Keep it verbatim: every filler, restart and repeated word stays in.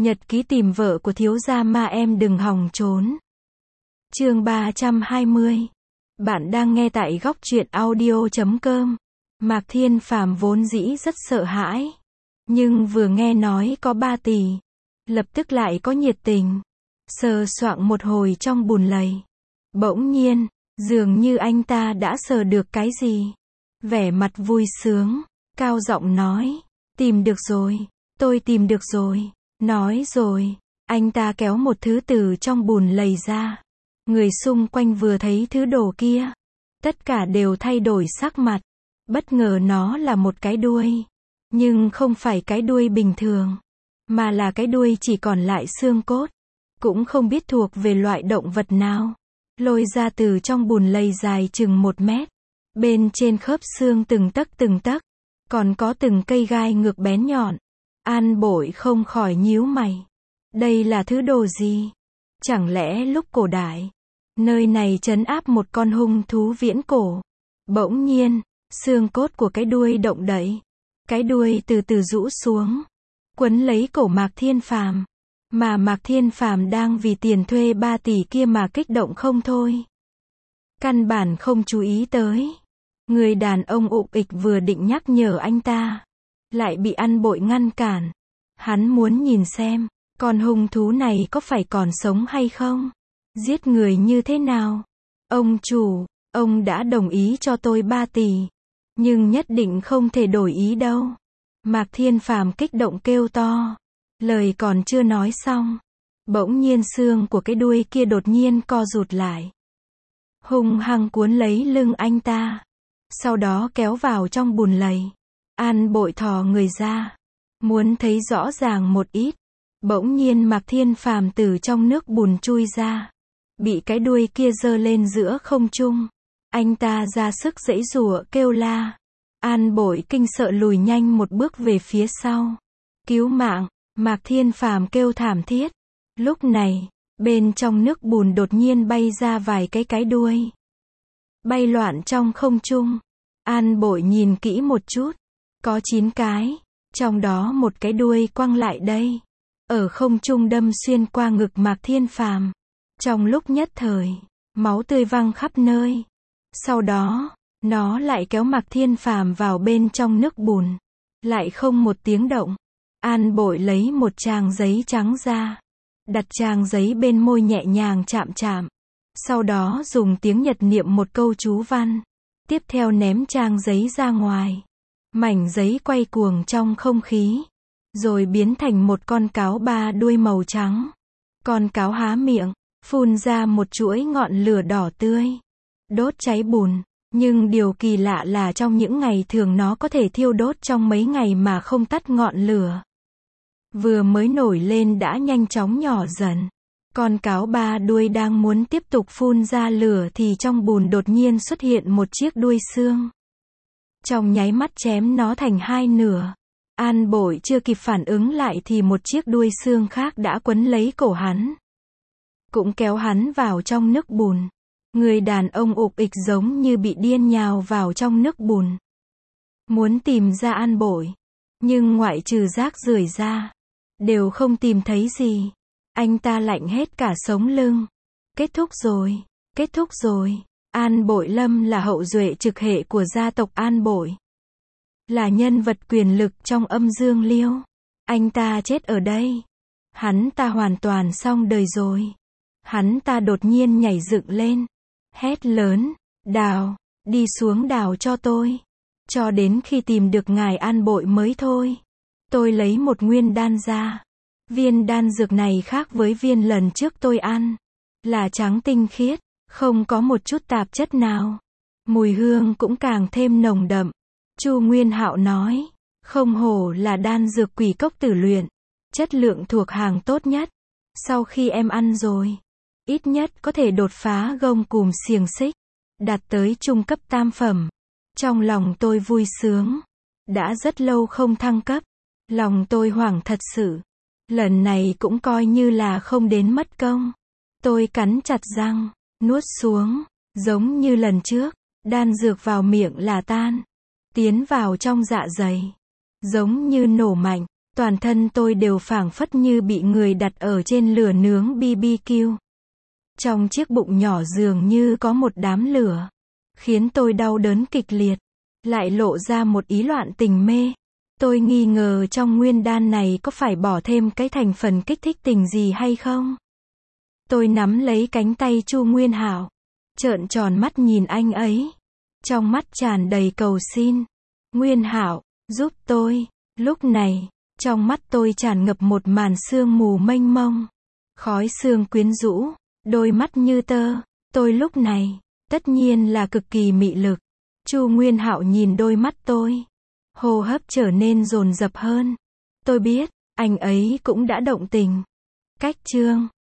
Nhật ký tìm vợ của thiếu gia ma em đừng hòng trốn. Chương ba trăm hai mươi. Bạn đang nghe tại góc truyện audio chấm com. Mạc Thiên Phàm vốn dĩ rất sợ hãi, nhưng vừa nghe nói có ba tỷ, lập tức lại có nhiệt tình. Sờ soạng một hồi trong bùn lầy. Bỗng nhiên, dường như anh ta đã sờ được cái gì. Vẻ mặt vui sướng, cao giọng nói, tìm được rồi, tôi tìm được rồi. Nói rồi, anh ta kéo một thứ từ trong bùn lầy ra. Người xung quanh vừa thấy thứ đồ kia, tất cả đều thay đổi sắc mặt. Bất ngờ nó là một cái đuôi, nhưng không phải cái đuôi bình thường, mà là cái đuôi chỉ còn lại xương cốt, cũng không biết thuộc về loại động vật nào. Lôi ra từ trong bùn lầy dài chừng một mét, bên trên khớp xương từng tấc từng tấc, còn có từng cây gai ngược bén nhọn. An Bội không khỏi nhíu mày. Đây là thứ đồ gì? Chẳng lẽ lúc cổ đại, nơi này trấn áp một con hung thú viễn cổ? Bỗng nhiên, xương cốt của cái đuôi động đậy. Cái đuôi từ từ rũ xuống, quấn lấy cổ Mạc Thiên Phàm. Mà Mạc Thiên Phàm đang vì tiền thuê ba tỷ kia mà kích động không thôi. Căn bản không chú ý tới. Người đàn ông ục ịch vừa định nhắc nhở anh ta, lại bị An Bội ngăn cản. Hắn muốn nhìn xem, con hung thú này có phải còn sống hay không? Giết người như thế nào? Ông chủ, ông đã đồng ý cho tôi ba tỷ, nhưng nhất định không thể đổi ý đâu. Mạc Thiên Phàm kích động kêu to. Lời còn chưa nói xong, bỗng nhiên xương của cái đuôi kia đột nhiên co rụt lại, hung hăng cuốn lấy lưng anh ta, sau đó kéo vào trong bùn lầy. An Bội thò người ra, muốn thấy rõ ràng một ít. Bỗng nhiên Mạc Thiên Phàm từ trong nước bùn chui ra, bị cái đuôi kia giơ lên giữa không trung. Anh ta ra sức giãy giụa kêu la. An Bội kinh sợ lùi nhanh một bước về phía sau. Cứu mạng! Mạc Thiên Phàm kêu thảm thiết. Lúc này, bên trong nước bùn đột nhiên bay ra vài cái cái đuôi, bay loạn trong không trung. An Bội nhìn kỹ một chút, có chín cái, trong đó một cái đuôi quăng lại đây, ở không trung đâm xuyên qua ngực Mạc Thiên Phàm. Trong lúc nhất thời, máu tươi văng khắp nơi. Sau đó, nó lại kéo Mạc Thiên Phàm vào bên trong nước bùn, lại không một tiếng động. An Bội lấy một trang giấy trắng ra, đặt trang giấy bên môi nhẹ nhàng chạm chạm, sau đó dùng tiếng Nhật niệm một câu chú văn, tiếp theo ném trang giấy ra ngoài. Mảnh giấy quay cuồng trong không khí, rồi biến thành một con cáo ba đuôi màu trắng. Con cáo há miệng, phun ra một chuỗi ngọn lửa đỏ tươi, đốt cháy bùn. Nhưng điều kỳ lạ là trong những ngày thường nó có thể thiêu đốt trong mấy ngày mà không tắt ngọn lửa. Vừa mới nổi lên đã nhanh chóng nhỏ dần. Con cáo ba đuôi đang muốn tiếp tục phun ra lửa thì trong bùn đột nhiên xuất hiện một chiếc đuôi xương. Trong nháy mắt chém nó thành hai nửa. An Bội chưa kịp phản ứng lại thì một chiếc đuôi xương khác đã quấn lấy cổ hắn, cũng kéo hắn vào trong nước bùn. Người đàn ông ục ịch giống như bị điên nhào vào trong nước bùn, muốn tìm ra An Bội, nhưng ngoại trừ rác rưởi ra, đều không tìm thấy gì. Anh ta lạnh hết cả sống lưng. Kết thúc rồi, kết thúc rồi. An Bội Lâm là hậu duệ trực hệ của gia tộc An Bội, là nhân vật quyền lực trong âm dương liêu. Anh ta chết ở đây, hắn ta hoàn toàn xong đời rồi. Hắn ta đột nhiên nhảy dựng lên, hét lớn, đào, đi xuống đào cho tôi, cho đến khi tìm được ngài An Bội mới thôi. Tôi lấy một nguyên đan ra. Viên đan dược này khác với viên lần trước tôi ăn, là trắng tinh khiết, không có một chút tạp chất nào. Mùi hương cũng càng thêm nồng đậm. Chu Nguyên Hạo nói, không hổ là đan dược Quỷ Cốc Tử luyện, chất lượng thuộc hàng tốt nhất. Sau khi em ăn rồi, ít nhất có thể đột phá gông cùm xiềng xích, đạt tới trung cấp tam phẩm. Trong lòng tôi vui sướng. Đã rất lâu không thăng cấp, lòng tôi hoảng thật sự. Lần này cũng coi như là không đến mất công. Tôi cắn chặt răng, nuốt xuống, giống như lần trước, đan dược vào miệng là tan, tiến vào trong dạ dày, giống như nổ mạnh. Toàn thân tôi đều phảng phất như bị người đặt ở trên lửa nướng bê bê kiu. Trong chiếc bụng nhỏ dường như có một đám lửa, khiến tôi đau đớn kịch liệt, lại lộ ra một ý loạn tình mê. Tôi nghi ngờ trong nguyên đan này có phải bỏ thêm cái thành phần kích thích tình gì hay không? Tôi nắm lấy cánh tay Chu Nguyên Hạo, trợn tròn mắt nhìn anh ấy, trong mắt tràn đầy cầu xin. Nguyên Hạo, giúp tôi. Lúc này, trong mắt tôi tràn ngập một màn sương mù mênh mông, khói sương quyến rũ, đôi mắt như tơ. Tôi lúc này, tất nhiên là cực kỳ mị lực. Chu Nguyên Hạo nhìn đôi mắt tôi, hô hấp trở nên dồn dập hơn. Tôi biết, anh ấy cũng đã động tình. Cách chương